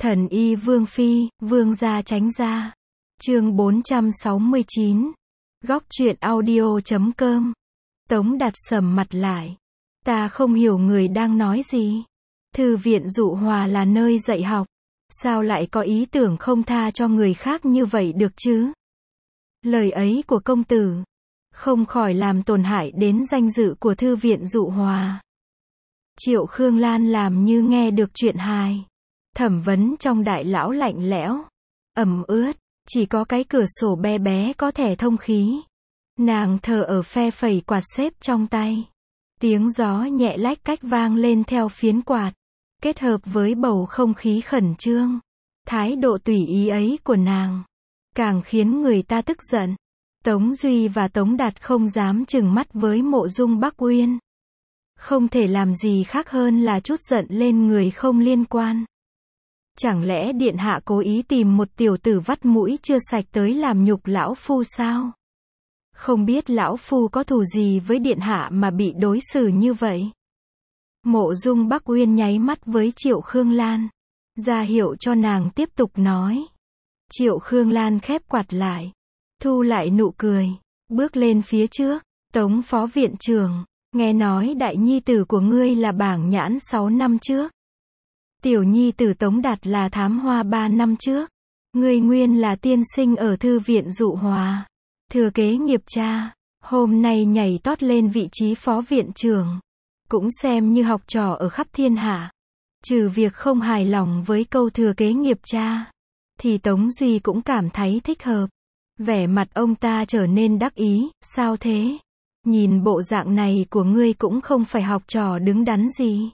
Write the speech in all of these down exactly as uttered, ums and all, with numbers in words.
Thần y Vương Phi, Vương gia tránh ra. Chương bốn trăm sáu mươi chín. Góc truyện audio chấm com. Tống Đạt sầm mặt lại. Ta không hiểu người đang nói gì. Thư viện Dụ Hòa là nơi dạy học. Sao lại có ý tưởng không tha cho người khác như vậy được chứ? Lời ấy của công tử không khỏi làm tổn hại đến danh dự của Thư viện Dụ Hòa. Triệu Khương Lan làm như nghe được chuyện hài. Thẩm vấn trong đại lão lạnh lẽo, ẩm ướt, chỉ có cái cửa sổ bé bé có thể thông khí. Nàng thờ ở phe phẩy quạt xếp trong tay. Tiếng gió nhẹ lách cách vang lên theo phiến quạt, kết hợp với bầu không khí khẩn trương. Thái độ tùy ý ấy của nàng càng khiến người ta tức giận. Tống Duy và Tống Đạt không dám chừng mắt với Mộ Dung Bắc Uyên. Không thể làm gì khác hơn là trút giận lên người không liên quan. Chẳng lẽ điện hạ cố ý tìm một tiểu tử vắt mũi chưa sạch tới làm nhục lão phu sao? Không biết lão phu có thù gì với điện hạ mà bị đối xử như vậy? Mộ Dung Bắc Uyên nháy mắt với Triệu Khương Lan, ra hiệu cho nàng tiếp tục nói. Triệu Khương Lan khép quạt lại, thu lại nụ cười, bước lên phía trước. Tống phó viện trưởng, nghe nói đại nhi tử của ngươi là bảng nhãn sáu năm trước. Tiểu nhi tử Tống Đạt là thám hoa ba năm trước. Ngươi nguyên là tiên sinh ở Thư viện Dụ Hòa, thừa kế nghiệp cha, hôm nay nhảy tót lên vị trí phó viện trưởng, cũng xem như học trò ở khắp thiên hạ. Trừ việc không hài lòng với câu thừa kế nghiệp cha, thì Tống Duy cũng cảm thấy thích hợp. Vẻ mặt ông ta trở nên đắc ý. Sao thế? Nhìn bộ dạng này của ngươi cũng không phải học trò đứng đắn gì.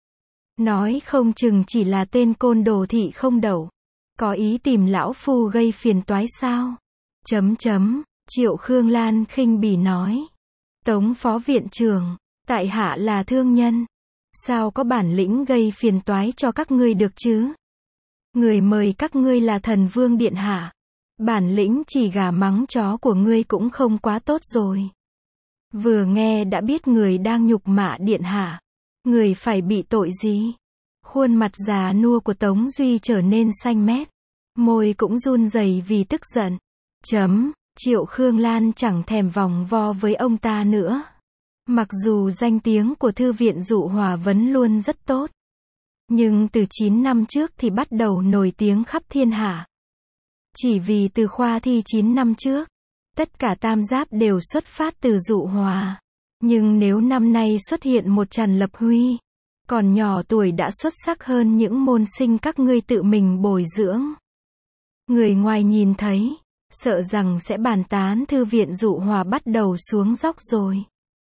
Nói không chừng chỉ là tên côn đồ thị không đậu. Có ý tìm lão phu gây phiền toái sao? Chấm chấm, Triệu Khương Lan khinh bỉ nói. Tống phó viện trưởng, tại hạ là thương nhân. Sao có bản lĩnh gây phiền toái cho các ngươi được chứ? Người mời các ngươi là thần vương điện hạ. Bản lĩnh chỉ gà mắng chó của ngươi cũng không quá tốt rồi. Vừa nghe đã biết người đang nhục mạ điện hạ. Người phải bị tội gì? Khuôn mặt già nua của Tống Duy trở nên xanh mét. Môi cũng run rẩy vì tức giận. Chấm, Triệu Khương Lan chẳng thèm vòng vo với ông ta nữa. Mặc dù danh tiếng của Thư viện Dụ Hòa vẫn luôn rất tốt. Nhưng từ chín năm trước thì bắt đầu nổi tiếng khắp thiên hạ. Chỉ vì từ khoa thi chín năm trước, tất cả tam giáp đều xuất phát từ Dụ Hòa. Nhưng nếu năm nay xuất hiện một Trần Lập Huy, còn nhỏ tuổi đã xuất sắc hơn những môn sinh các ngươi tự mình bồi dưỡng. Người ngoài nhìn thấy, sợ rằng sẽ bàn tán Thư viện Dụ Hòa bắt đầu xuống dốc rồi.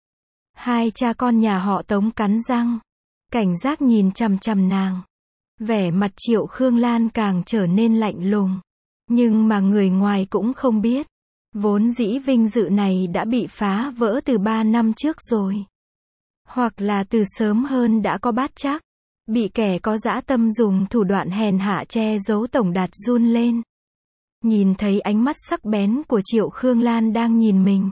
Hai cha con nhà họ Tống cắn răng, cảnh giác nhìn chằm chằm nàng. Vẻ mặt Triệu Khương Lan càng trở nên lạnh lùng. Nhưng mà người ngoài cũng không biết, vốn dĩ vinh dự này đã bị phá vỡ từ ba năm trước rồi. Hoặc là từ sớm hơn đã có bát trắc, bị kẻ có dã tâm dùng thủ đoạn hèn hạ che giấu. Tổng Đạt run lên. Nhìn thấy ánh mắt sắc bén của Triệu Khương Lan đang nhìn mình.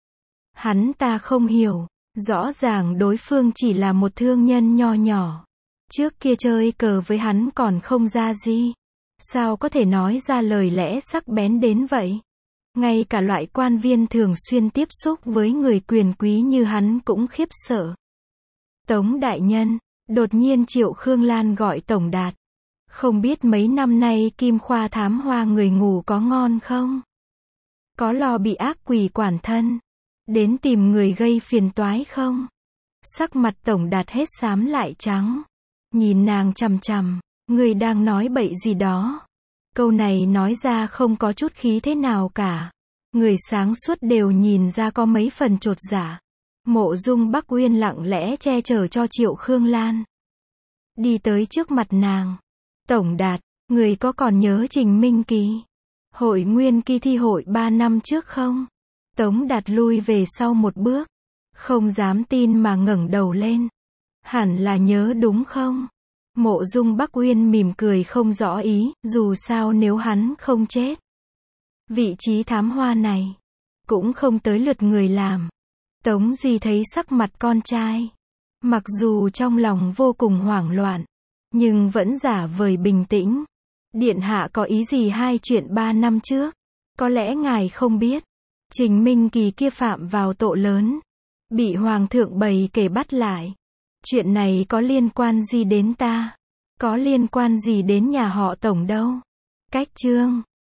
Hắn ta không hiểu, rõ ràng đối phương chỉ là một thương nhân nho nhỏ. Trước kia chơi cờ với hắn còn không ra gì. Sao có thể nói ra lời lẽ sắc bén đến vậy? Ngay cả loại quan viên thường xuyên tiếp xúc với người quyền quý như hắn cũng khiếp sợ. Tống đại nhân, đột nhiên Triệu Khương Lan gọi Tổng Đạt. Không biết mấy năm nay Kim Khoa thám hoa người ngủ có ngon không? Có lo bị ác quỷ quản thân, đến tìm người gây phiền toái không? Sắc mặt Tổng Đạt hết xám lại trắng. Nhìn nàng chằm chằm. Người đang nói bậy gì đó? Câu này nói ra không có chút khí thế nào cả. Người sáng suốt đều nhìn ra có mấy phần chột dạ. Mộ Dung Bắc Uyên lặng lẽ che chở cho Triệu Khương Lan. Đi tới trước mặt nàng. Tổng Đạt, người có còn nhớ Trình Minh Kỳ, hội nguyên kỳ thi hội ba năm trước không? Tống Đạt lui về sau một bước. Không dám tin mà ngẩng đầu lên. Hẳn là nhớ đúng không? Mộ Dung Bắc Uyên mỉm cười không rõ ý. Dù sao nếu hắn không chết, vị trí thám hoa này cũng không tới lượt người làm. Tống Duy thấy sắc mặt con trai, mặc dù trong lòng vô cùng hoảng loạn, nhưng vẫn giả vời bình tĩnh. Điện hạ có ý gì hai chuyện ba năm trước? Có lẽ ngài không biết. Trình Minh Kỳ kia phạm vào tội lớn. Bị Hoàng thượng bày kể bắt lại. Chuyện này có liên quan gì đến ta? Có liên quan gì đến nhà họ Tổng đâu? Cách chương